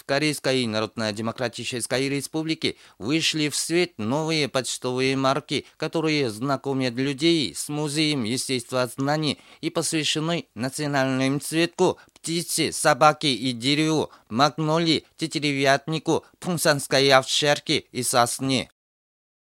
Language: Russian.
В Корейской Народно-Демократической Республике вышли в свет новые почтовые марки, которые знакомят людей с музеем естествознаний и посвящены национальным цветку, птице, собаке и дереву, магнолии, тетеревятнику, пунсанской овчарке и сосне.